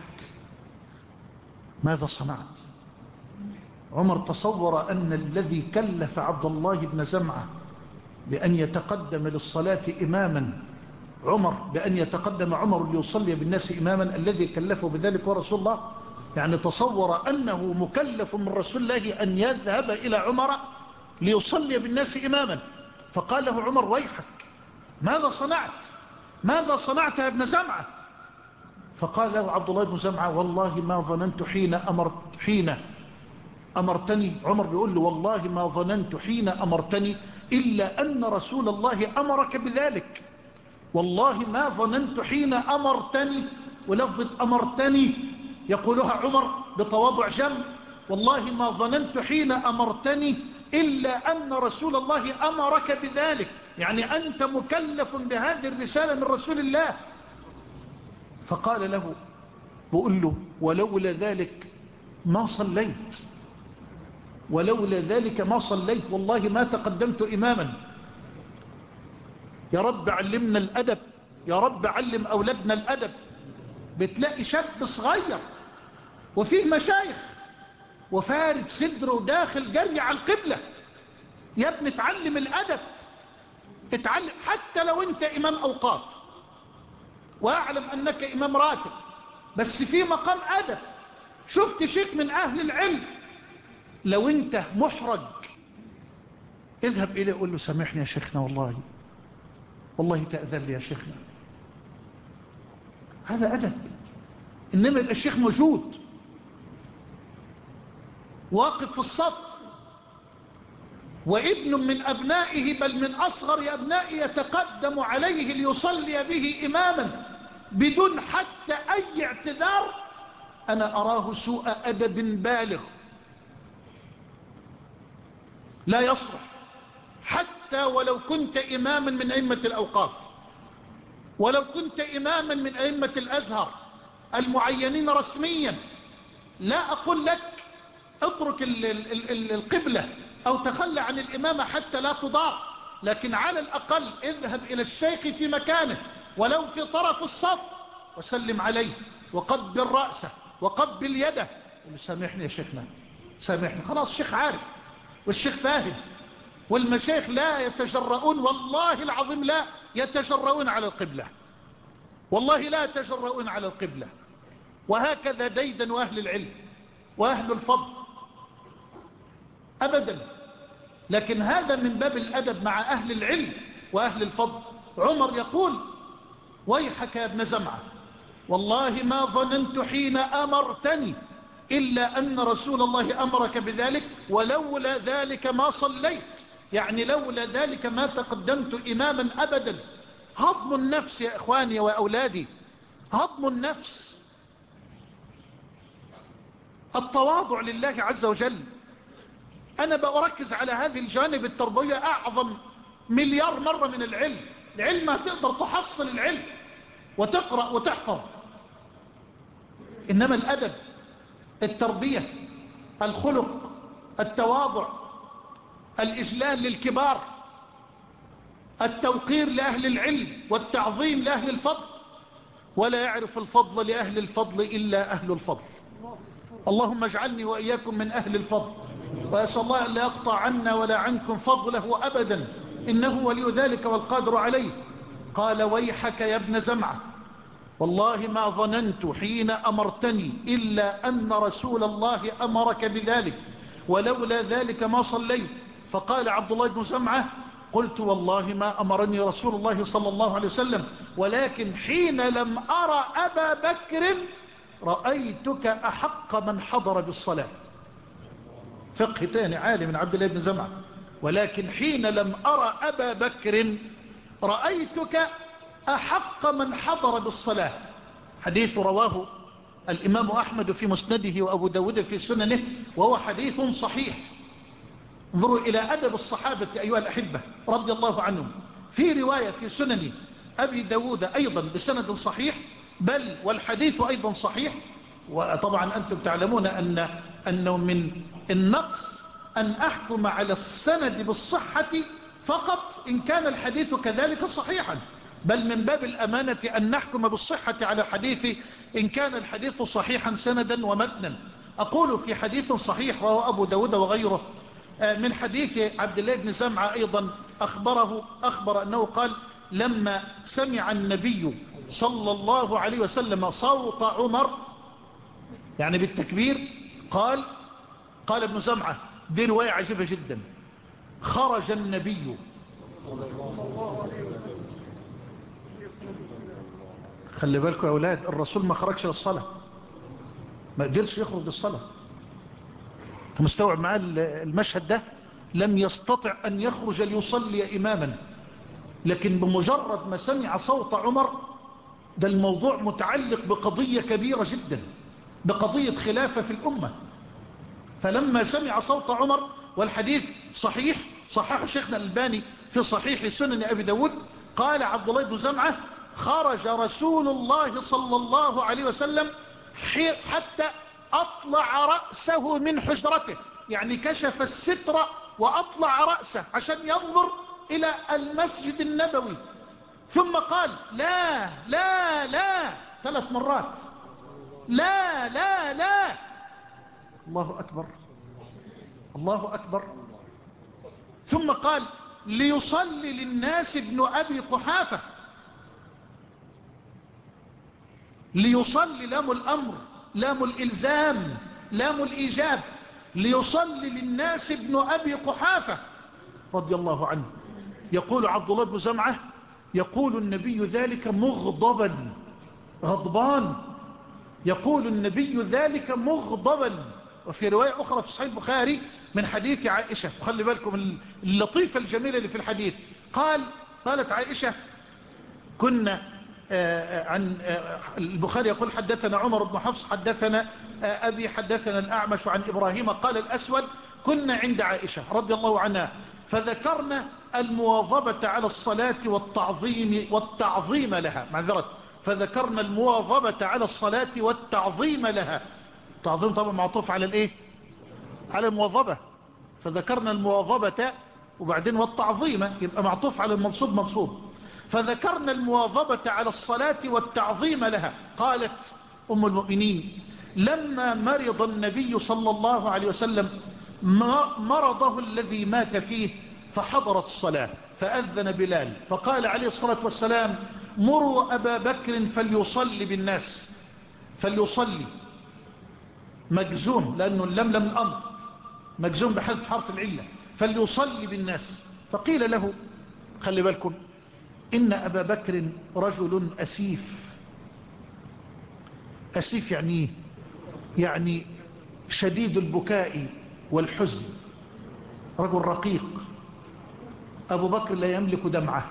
ماذا صنعت؟ عمر تصور أن الذي كلف عبد الله بن زمعة بأن يتقدم للصلاة إماما، عمر بأن يتقدم عمر ليصلي بالناس إماما، الذي كلفه بذلك ورسول الله. يعني تصور أنه مكلف من رسول الله أن يذهب إلى عمر ليصلي بالناس إماما. فقال له عمر ويحك ماذا صنعت؟ ماذا صنعت يا ابن زمعة؟ فقال له عبد الله بن زمعة والله ما ظننت حين أمرت حين أمرتني. عمر بيقول له والله ما ظننت حين أمرتني إلا أن رسول الله أمرك بذلك. والله ما ظننت حين أمرتني، ولفظة أمرتني يقولها عمر بتواضع جم، والله ما ظننت حين أمرتني إلا أن رسول الله أمرك بذلك. يعني أنت مكلف بهذه الرسالة من رسول الله. فقال له، بقول له ولولا ذلك ما صليت، ولولا ذلك ما صليت، والله ما تقدمت إماما. يا رب علمنا الأدب، يا رب علم أولادنا الأدب. بتلاقي شاب صغير وفيه مشايخ وفارد صدره وداخل جري على القبلة. يا ابني اتعلم الأدب، اتعلم حتى لو انت إمام أوقاف، وأعلم أنك إمام راتب، بس في مقام أدب. شفت شيخ من أهل العلم، لو انت محرج اذهب إليه قول له سامحني يا شيخنا، والله والله تأذن لي يا شيخنا. هذا أدب. إنما يبقى الشيخ موجود واقف في الصف وابن من أبنائه بل من أصغر أبنائه يتقدم عليه ليصلي به إماما بدون حتى أي اعتذار، أنا أراه سوء أدب بالغ لا يصلح. حتى ولو كنت إماما من أئمة الأوقاف، ولو كنت إماما من أئمة الأزهر المعينين رسميا، لا أقول لك اترك القبلة أو تخلى عن الإمامة حتى لا تضار، لكن على الأقل اذهب إلى الشيخ في مكانه ولو في طرف الصف وسلم عليه وقبل رأسه وقبل يده قل سامحني يا شيخنا، سامحني. خلاص الشيخ عارف والشيخ فاهم، والمشايخ لا يتجرؤون، والله العظيم لا يتجرؤون على القبلة، والله لا يتجرؤون على القبلة. وهكذا ديدا وأهل العلم وأهل الفضل أبدا. لكن هذا من باب الأدب مع أهل العلم وأهل الفضل. عمر يقول ويحك يا ابن زمعة، والله ما ظننت حين أمرتني إلا أن رسول الله أمرك بذلك، ولولا ذلك ما صليت، يعني لولا ذلك ما تقدمت إماما أبدا. هضم النفس يا إخواني وأولادي، هضم النفس، التواضع لله عز وجل. أنا بأركز على هذه الجانب التربوية أعظم مليار مرة من العلم. العلم ما تقدر تحصل العلم وتقرأ وتحفظ، إنما الأدب، التربية، الخلق، التواضع، الإجلال للكبار، التوقير لأهل العلم والتعظيم لأهل الفضل. ولا يعرف الفضل لأهل الفضل إلا أهل الفضل. اللهم اجعلني وإياكم من أهل الفضل، وأسأل الله أن لا يقطع عنا ولا عنكم فضله أبدا، إنه ولي ذلك والقادر عليه. قال ويحك يا ابن زمعة، والله ما ظننت حين أمرتني إلا أن رسول الله أمرك بذلك، ولولا ذلك ما صليت. فقال عبد الله بن زمعة قلت والله ما أمرني رسول الله صلى الله عليه وسلم، ولكن حين لم أرى أبا بكر رأيتك أحق من حضر بالصلاة. فقه تاني عالي من عبد الله بن زمعة، ولكن حين لم أرى أبا بكر رأيتك أحق من حضر بالصلاة. حديث رواه الإمام أحمد في مسنده وأبو داود في سننه، وهو حديث صحيح. انظروا إلى أدب الصحابة أيها الأحبة رضي الله عنهم. في رواية في سنن أبي داود أيضا بسند صحيح، بل والحديث أيضا صحيح. وطبعا أنتم تعلمون أن أنه من النقص أن أحكم على السند بالصحة فقط إن كان الحديث كذلك صحيحا، بل من باب الأمانة أن نحكم بالصحة على الحديث إن كان الحديث صحيحا سندا ومتنا. أقول في حديث صحيح رواه أبو داود وغيره من حديث عبد الله بن زمعة أيضا أخبره أخبر أنه قال لما سمع النبي صلى الله عليه وسلم صوت عمر، يعني بالتكبير، قال قال ابن زمعة، دي رواية عجيبة جدا، خرج النبي، خلي بالكم يا أولاد، الرسول ما خرجش للصلاة، ما قدرش يخرج للصلاة. انت مستوعب معاه المشهد ده؟ لم يستطع أن يخرج ليصلي إماما، لكن بمجرد ما سمع صوت عمر، ده الموضوع متعلق بقضية كبيرة جدا، بقضية خلافة في الأمة. فلما سمع صوت عمر، والحديث صحيح صححه شيخنا الألباني في صحيح سنن أبي داود قال عبد الله بن زمعة خرج رسول الله صلى الله عليه وسلم حتى أطلع رأسه من حجرته، يعني كشف الستر وأطلع رأسه عشان ينظر إلى المسجد النبوي، ثم قال لا لا لا ثلاث مرات، لا لا لا. الله أكبر الله أكبر. ثم قال ليصلي للناس ابن أبي قحافة، ليصلي لام الأمر لام الإلزام لام الإيجاب، ليصلي للناس ابن أبي قحافة رضي الله عنه. يقول عبد الله بن زمعة يقول النبي ذلك مغضبا غضبان، يقول النبي ذلك مغضبا. وفي رواية أخرى في صحيح البخاري من حديث عائشة، وخلي بالكم اللطيفة الجميلة اللي في الحديث، قال قالت عائشة كنا عن البخاري يقول حدثنا عمر بن حفص حدثنا أبي حدثنا الأعمش عن إبراهيم قال الأسود كنا عند عائشة رضي الله عنها فذكرنا المواظبة على الصلاة والتعظيم والتعظيم لها، معذرة، فذكرنا المواظبة على الصلاة والتعظيم لها. التعظيم طبعا معطوف على الايه؟ على المواظبة، فذكرنا المواظبة وبعدين والتعظيم يبقى معطوف على المنصوب منصوب، فذكرنا المواظبة على الصلاة والتعظيم لها. قالت أم المؤمنين لما مرض النبي صلى الله عليه وسلم مرضه الذي مات فيه فحضرت الصلاة فأذن بلال فقال عليه الصلاة والسلام مروا أبا بكر فليصلي بالناس، فليصلي مجزوم لأنه اللم لم الأمر مجزوم بحذف حرف العلة، فليصلي بالناس. فقيل له خلي بالكم إن أبا بكر رجل أسيف. أسيف يعني يعني شديد البكاء والحزن، رجل رقيق. أبو بكر لا يملك دمعه،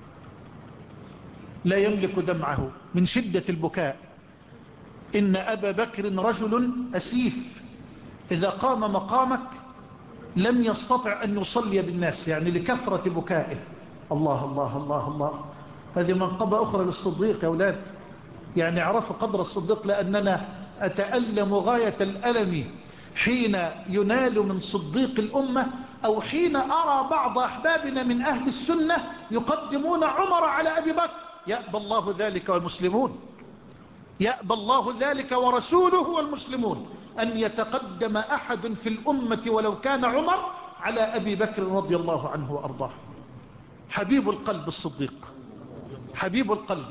لا يملك دمعه من شدة البكاء. إن أبا بكر رجل أسيف إذا قام مقامك لم يستطع أن يصلي بالناس، يعني لكثرة بكائه. الله الله الله الله. هذه منقبة أخرى للصديق يا أولاد، يعني عرفوا قدر الصديق، لأننا أتألم غاية الألم حين ينال من صديق الأمة أو حين أرى بعض أحبابنا من أهل السنة يقدمون عمر على أبي بكر. يأبى الله ذلك والمسلمون، يأبى الله ذلك ورسوله والمسلمون أن يتقدم أحد في الأمة ولو كان عمر على أبي بكر رضي الله عنه وأرضاه. حبيب القلب الصديق، حبيب القلب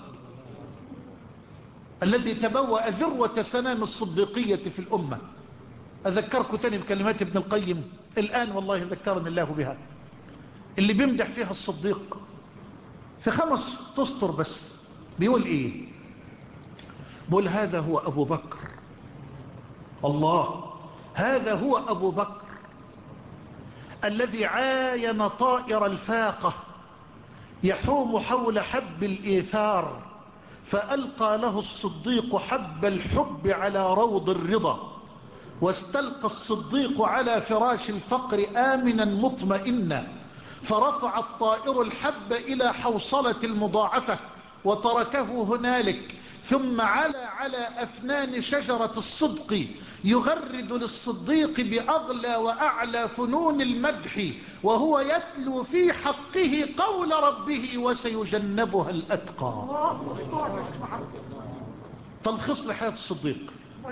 الذي تبوأ ذروة سنام الصديقية في الأمة. أذكركم تاني بكلمات ابن القيم الآن والله ذكرني الله بها، اللي بيمدح فيها الصديق في خمس تسطر بس. بيقول إيه؟ بيقول هذا هو أبو بكر، الله، هذا هو أبو بكر الذي عاين طائر الفاقة يحوم حول حب الإيثار فألقى له الصديق حب الحب على روض الرضا، واستلقى الصديق على فراش الفقر آمنا مطمئنا، فرفع الطائر الحب إلى حوصلة المضاعفة وتركه هنالك، ثم على على أفنان شجرة الصدق يغرد للصديق بأغلى وأعلى فنون المدح وهو يتلو في حقه قول ربه وسيجنبها الأتقى. تلخيص لحياة الصديق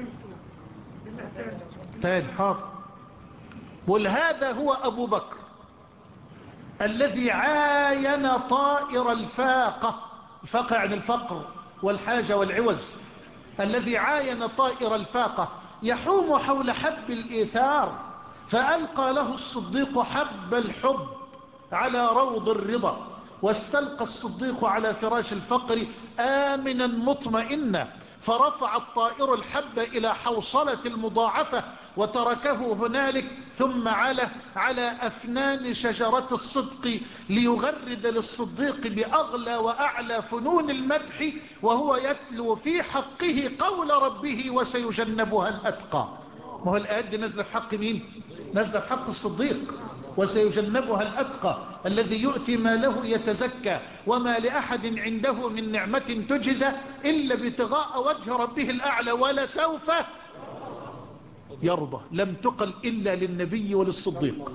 تاني حاضر. بل هذا هو أبو بكر الذي عاين طائر الفاقة، الفاقة يعني الفقر والحاجة والعوز، الذي عاين طائر الفاقة يحوم حول حب الإيثار فألقى له الصديق حب الحب على روض الرضا، واستلقى الصديق على فراش الفقر آمنا مطمئنا، فرفع الطائر الحب إلى حوصلة المضاعفة وتركه هنالك، ثم على على أفنان شجرة الصدق ليغرد للصديق بأغلى وأعلى فنون المدح وهو يتلو في حقه قول ربه وسيجنبها الأتقى. ما هو الآيات دي نزل في حق مين؟ نزل في حق الصديق، وسيجنبها الأتقى. الذي يؤتي ماله يتزكى وما لأحد عنده من نعمة تجزى إلا ابتغاء وجه ربه الأعلى ولسوف يرضى. لم تقل إلا للنبي وللصديق.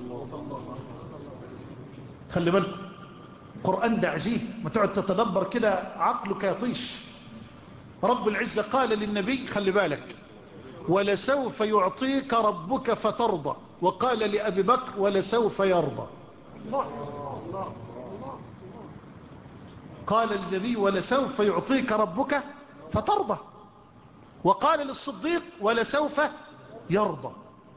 خلي بالك القرآن ده عجيب، ما تقعد تتدبر كده عقلك يطيش. رب العزة قال للنبي خلي بالك ولسوف يعطيك ربك فترضى، وقال لأبي بكر ولسوف يرضى. قال للنبي ولسوف يعطيك ربك فترضى، وقال للصديق ولسوف يرضى.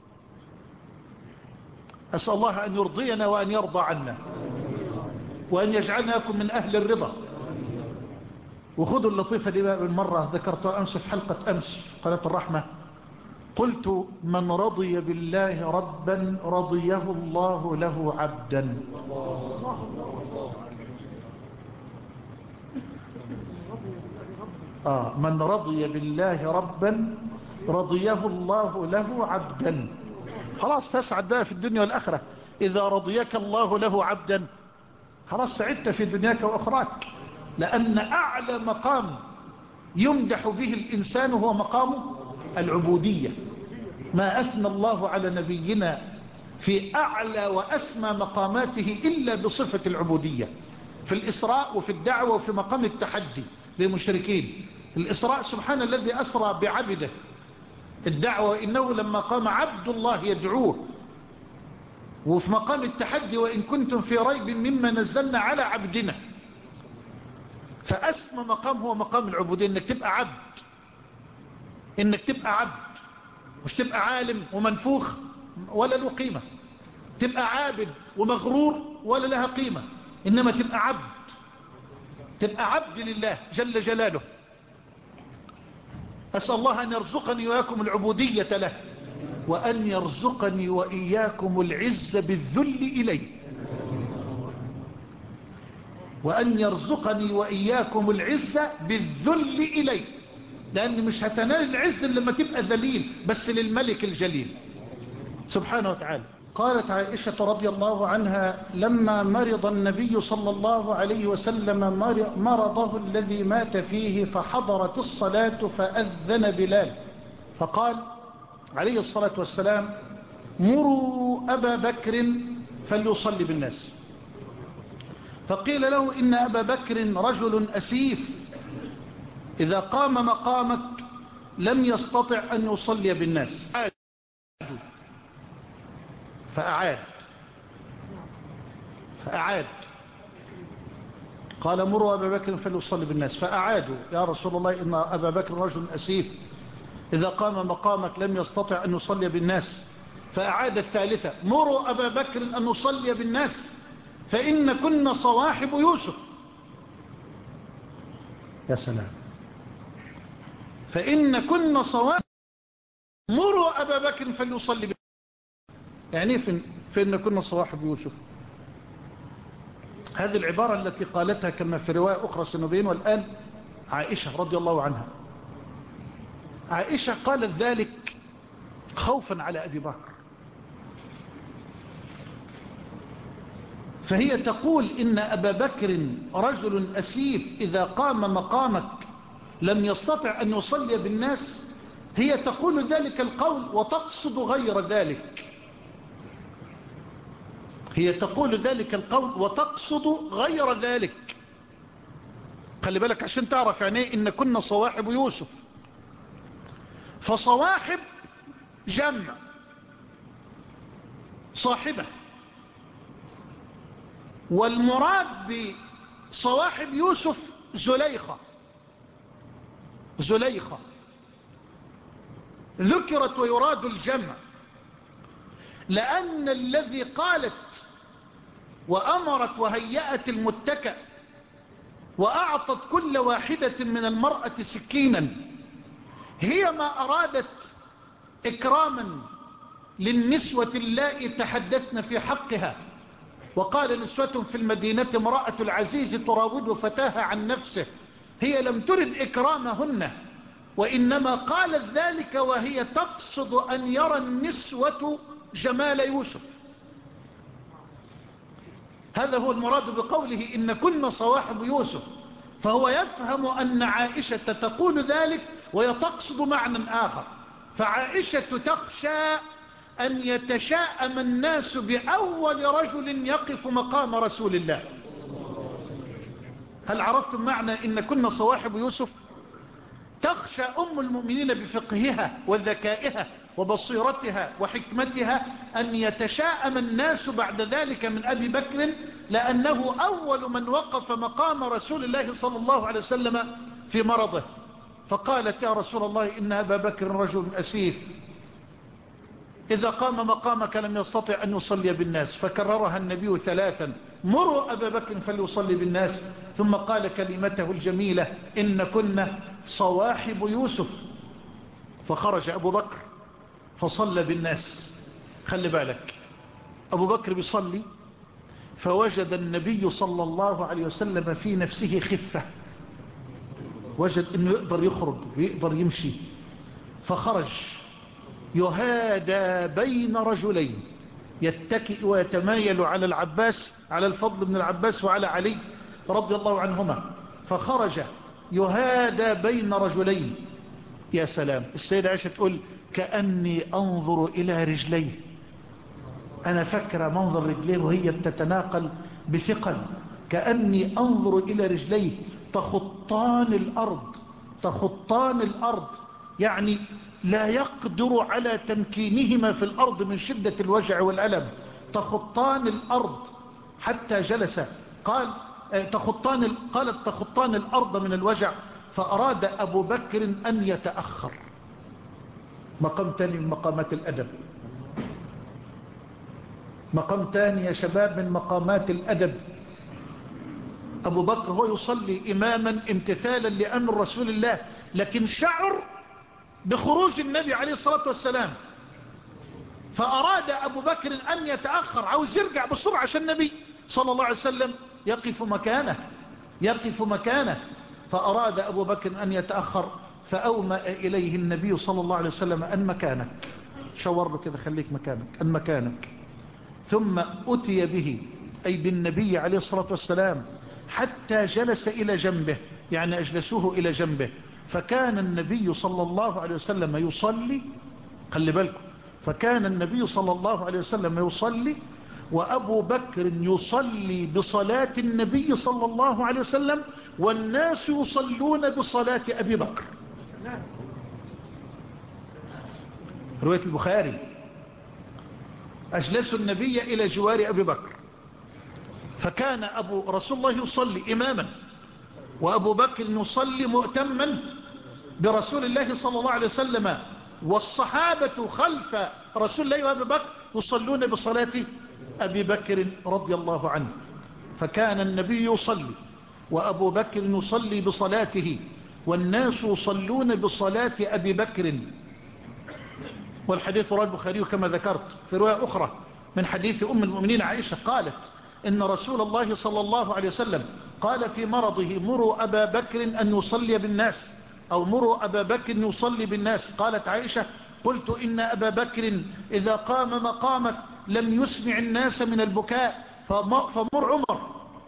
أسأل الله أن يرضينا وأن يرضى عنا وأن يجعلناكم من أهل الرضا. وخذوا اللطيفة دي بقى بالمرة، ذكرتها أمس في حلقة أمس في قناة الرحمة. قلت من رضي بالله ربا رضيه الله له عبدا. آه من رضي بالله ربا رضيه الله له عبدا. خلاص تسعد بقى في الدنيا والآخرة. إذا رضيك الله له عبدا خلاص سعدت في دنياك وأخراك، لأن أعلى مقام يمدح به الإنسان هو مقام العبودية. ما أثنى الله على نبينا في أعلى وأسمى مقاماته إلا بصفة العبودية، في الإسراء وفي الدعوة وفي مقام التحدي للمشركين. الإسراء سبحان الذي أسرى بعبده، الدعوة إنه لما قام عبد الله يدعوه، وفي مقام التحدي وإن كنتم في ريب مما نزلنا على عبدنا. فأسمى مقام هو مقام العبودية، إنك تبقى عبد، إنك تبقى عبد، مش تبقى عالم ومنفوخ ولا له قيمة، تبقى عابد ومغرور ولا لها قيمة، إنما تبقى عبد، تبقى عبد لله جل جلاله. أسأل الله أن يرزقني وإياكم العبودية له، وأن يرزقني وإياكم العز بالذل إليه، وأن يرزقني وإياكم العز بالذل إليه، لأن مش هتنال العز لما تبقى ذليل بس للملك الجليل سبحانه وتعالى. قالت عائشة رضي الله عنها لما مرض النبي صلى الله عليه وسلم مرضه الذي مات فيه فحضرت الصلاة فأذن بلال فقال عليه الصلاة والسلام مروا أبا بكر فليصلي بالناس. فقيل له إن أبا بكر رجل أسيف إذا قام مقامك لم يستطع أن يصلي بالناس. فأعاد فأعاد قال مروا أبا بكر فليصلي بالناس. فأعادوا يا رسول الله إن أبا بكر رجل أسيف إذا قام مقامك لم يستطع أن يصلي بالناس. فأعاد الثالثة مروا أبا بكر أن يصلي بالناس فإن كنا صواحب يوسف. يا سلام، فإن كنا صواحب مروا أبا بكر فليصلي بالناس. يعني فإن, فإن كنا صواحب يوسف. هذه العبارة التي قالتها كما في رواية أخرى سنبين والآن عائشة رضي الله عنها. عائشة قالت ذلك خوفا على أبي بكر، فهي تقول إن أبا بكر رجل أسيف إذا قام مقامك لم يستطع أن يصلي بالناس. هي تقول ذلك القول وتقصد غير ذلك، هي تقول ذلك القول وتقصد غير ذلك. خلي بالك عشان تعرف يعني إن كنا صواحب يوسف. فصواحب جمع صاحبة، والمراد بصواحب يوسف زليخة. زليخة ذكرت ويراد الجمع، لأن الذي قالت وأمرت وهيأت المتكأ وأعطت كل واحدة من المرأة سكينا هي ما أرادت إكراما للنسوة اللائي تحدثن في حقها. وقال نسوة في المدينة امرأة العزيز تراود فتاها عن نفسه. هي لم ترد إكرامهن، وإنما قالت ذلك وهي تقصد أن يرى النسوة جمال يوسف. هذا هو المراد بقوله إن كنا صواحب يوسف. فهو يفهم أن عائشة تقول ذلك وهي تقصد معنى آخر. فعائشة تخشى أن يتشاءم الناس بأول رجل يقف مقام رسول الله. هل عرفتم معنى إن كنا صواحب يوسف؟ تخشى أم المؤمنين بفقهها وذكائها وبصيرتها وحكمتها أن يتشاءم الناس بعد ذلك من أبي بكر، لأنه أول من وقف مقام رسول الله صلى الله عليه وسلم في مرضه. فقالت يا رسول الله إن أبا بكر رجل أسيف، إذا قام مقامك لم يستطع أن يصلي بالناس. فكررها النبي ثلاثا: مروا أبا بكر فليصلي بالناس. ثم قال كلمته الجميلة: إن كنا صواحب يوسف. فخرج أبو بكر فصلى بالناس. خلي بالك، أبو بكر بيصلي فوجد النبي صلى الله عليه وسلم في نفسه خفة، وجد أنه يقدر يخرج ويقدر يمشي، فخرج يهادى بين رجلين، يتكئ ويتمايل على العباس، على الفضل بن العباس وعلى علي رضي الله عنهما. فخرج يهادى بين رجلين. يا سلام، السيدة عائشة تقول: كأني أنظر إلى رجليه. أنا فكر منظر رجليه وهي بتتناقل بثقل، كأني أنظر إلى رجليه تخطان الأرض، تخطان الأرض، يعني لا يقدر على تمكينهما في الأرض من شدة الوجع والألم. تخطان الأرض حتى جلس. قال تخطان قالت تخطان الأرض من الوجع. فأراد أبو بكر أن يتأخر. مقام تاني من مقامات الأدب، مقام تاني يا شباب من مقامات الأدب. أبو بكر هو يصلي إماما امتثالا لأمر رسول الله، لكن شعر بخروج النبي عليه الصلاة والسلام، فأراد أبو بكر أن يتأخر، عاوز يرجع بسرعة عشان النبي صلى الله عليه وسلم يقف مكانه، يقف مكانه. فأراد أبو بكر أن يتأخر، فأومأ إليه النبي صلى الله عليه وسلم: أن مكانك. شاور له كده: خليك مكانك، أن مكانك. ثم أتي به، أي بالنبي عليه الصلاة والسلام، حتى جلس إلى جنبه، يعني أجلسوه إلى جنبه. فكان النبي صلى الله عليه وسلم يصلي، خلي بالكم، فكان النبي صلى الله عليه وسلم يصلي وأبو بكر يصلي بصلاة النبي صلى الله عليه وسلم، والناس يصلون بصلاة أبي بكر. رواية البخاري: أجلسوا النبي إلى جوار أبي بكر، فكان أبو رسول الله يصلي إماما، وأبو بكر يصلي مؤتما برسول الله صلى الله عليه وسلم، والصحابة خلف رسول الله وأبي بكر يصلون بصلاة أبي بكر رضي الله عنه. فكان النبي يصلي وأبو بكر يصلي بصلاته، والناس يصلون بصلاة أبي بكر. والحديث رواه البخاري كما ذكرت في رواية أخرى من حديث أم المؤمنين عائشة، قالت: إن رسول الله صلى الله عليه وسلم قال في مرضه: مروا أبا بكر أن يصلي بالناس، أو مروا أبا بكر يصلي بالناس. قالت عائشة: قلت إن أبا بكر إذا قام مقامك لم يسمع الناس من البكاء، فمر عمر.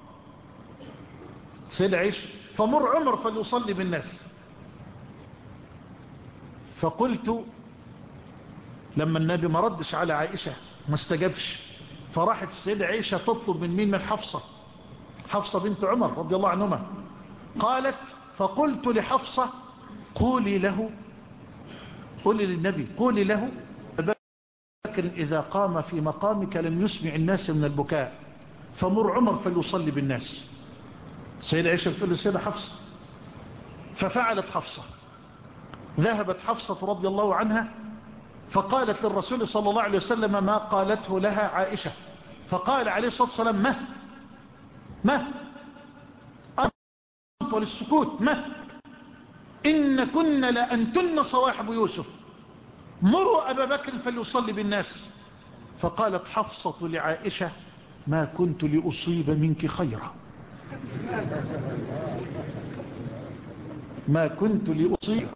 سيد عائشة: فمر عمر فليصلي بالناس. فقلت لما النبي ما ردش على عائشة، ما استجابش، فراحت السيدة عائشة تطلب من مين؟ من حفصة، حفصة بنت عمر رضي الله عنهما. قالت: فقلت لحفصة: قولي له، قولي للنبي، قولي له أبا بكر إذا قام في مقامك لم يسمع الناس من البكاء، فمر عمر فليصلي بالناس. السيدة عائشة بتقول للسيدة حفصة، ففعلت حفصة. ذهبت حفصة رضي الله عنها فقالت للرسول صلى الله عليه وسلم ما قالته لها عائشة، فقال عليه الصلاة والسلام: ما ما أنت وللسكوت، ما إن كنا لأنتن صواحب يوسف، مروا أبا بكر فليصلي بالناس. فقالت حفصة لعائشة: ما كنت لأصيب منك خيرا، ما كنت لأصيب،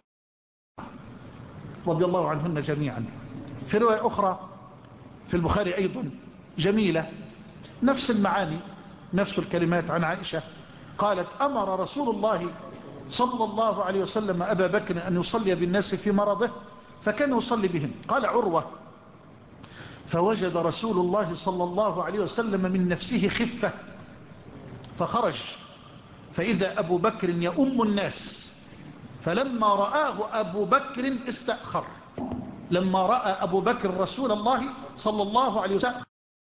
رضي الله عنهن جميعا. في رواية أخرى في البخاري أيضا جميلة، نفس المعاني، نفس الكلمات عن عائشة قالت أمر رسول الله صلى الله عليه وسلم أبا بكر أن يصلي بالناس في مرضه فكان يصلي بهم. قال عروة فوجد رسول الله صلى الله عليه وسلم من نفسه خفة فخرج فإذا أبو بكر يؤم الناس فلما رآه أبو بكر استأخر. لما رأى أبو بكر رسول الله صلى الله عليه وسلم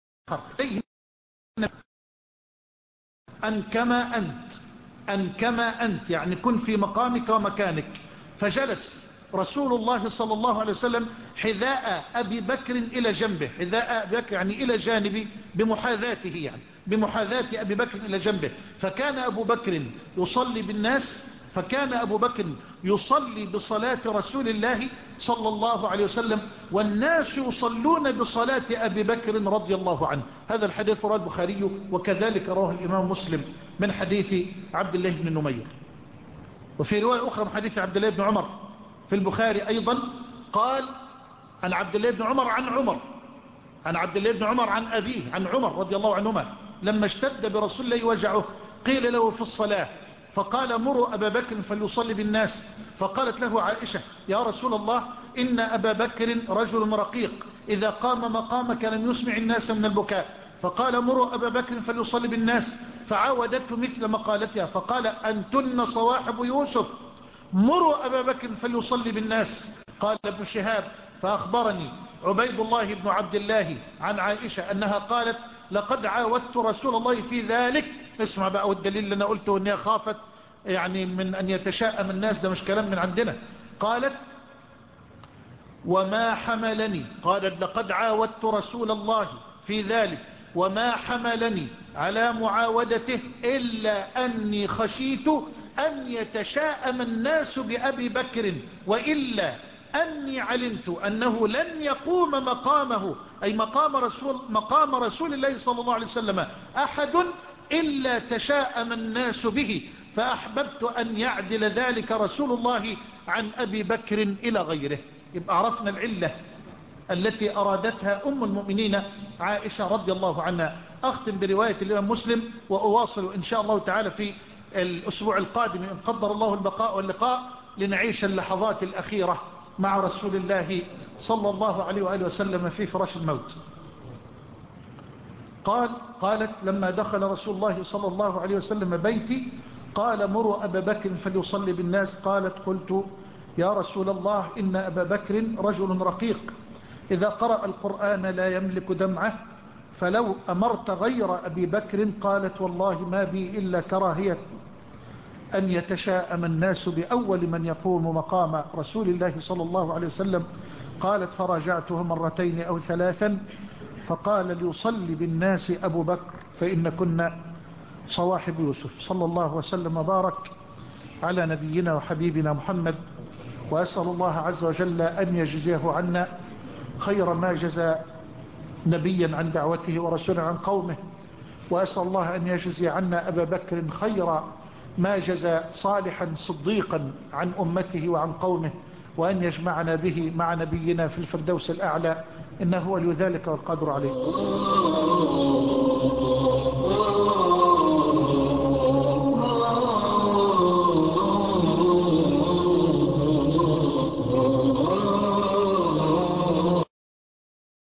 أن كما أنت أن كما أنت يعني كن في مقامك ومكانك. فجلس رسول الله صلى الله عليه وسلم حذاء أبي بكر إلى جنبه. حذاء أبي بكر يعني إلى جانبه بمحاذاته يعني بمحاذاة أبي بكر إلى جنبه. فكان أبو بكر يصلي بالناس فكان أبو بكر يصلي بصلاة رسول الله صلى الله عليه وسلم والناس يصلون بصلاة أبي بكر رضي الله عنه. هذا الحديث رواه البخاري وكذلك رواه الإمام مسلم من حديث عبد الله بن نمير. وفي رواية أخرى من حديث عبد الله بن عمر في البخاري أيضا قال عن عبد الله بن عمر عن عمر عن عبد الله بن عمر عن أبيه عن عمر رضي الله عنهما لما اشتد برسول الله وجعه قيل له في الصلاة فقال مروا أبا بكر فليصلي بالناس. فقالت له عائشة يا رسول الله إن أبا بكر رجل رقيق إذا قام مقامك لم يسمع الناس من البكاء. فقال مروا أبا بكر فليصلي بالناس فعاودته مثل مقالتها فقال أنتن صواحب يوسف مروا أبا بكر فليصلي بالناس. قال ابن شهاب فأخبرني عبيد الله بن عبد الله عن عائشة أنها قالت لقد عاودت رسول الله في ذلك. اسمع بقى والدليل اللي أنا قلته أنها خافت يعني من أن يتشاءم الناس ده مش كلام من عندنا. قالت وما حملني قالت لقد عاودت رسول الله في ذلك وما حملني على معاودته إلا أني خشيت أن يتشاءم الناس بأبي بكر وإلا أني علمت أنه لن يقوم مقامه أي مقام رسول, مقام رسول الله صلى الله عليه وسلم أحد إلا تشاءم الناس به فأحببت أن يعدل ذلك رسول الله عن أبي بكر إلى غيره. يبقى عرفنا العلة التي أرادتها أم المؤمنين عائشة رضي الله عنها. أختم برواية الإمام مسلم وأواصل إن شاء الله تعالى في الأسبوع القادم إن قدر الله البقاء واللقاء لنعيش اللحظات الأخيرة مع رسول الله صلى الله عليه وآله وسلم في فراش الموت. قال قالت لما دخل رسول الله صلى الله عليه وسلم بيتي قال مروا أبا بكر فليصلي بالناس. قالت قلت يا رسول الله إن أبا بكر رجل رقيق إذا قرأ القرآن لا يملك دمعه فلو أمرت غير أبي بكر. قالت والله ما بي إلا كراهية أن يتشاءم الناس بأول من يقوم مقام رسول الله صلى الله عليه وسلم. قالت فراجعته مرتين أو ثلاثا فقال ليصلي بالناس أبو بكر فإن كنا صواحب يوسف. صلى الله وسلم وبارك على نبينا وحبيبنا محمد وأسأل الله عز وجل أن يجزيه عنا خير ما جزى نبيا عن دعوته ورسولا عن قومه وأسأل الله أن يجزي عنا أبا بكر خير ما جزى صالحا صديقا عن أمته وعن قومه وأن يجمعنا به مع نبينا في الفردوس الأعلى إنه ولي ذلك والقادر عليه.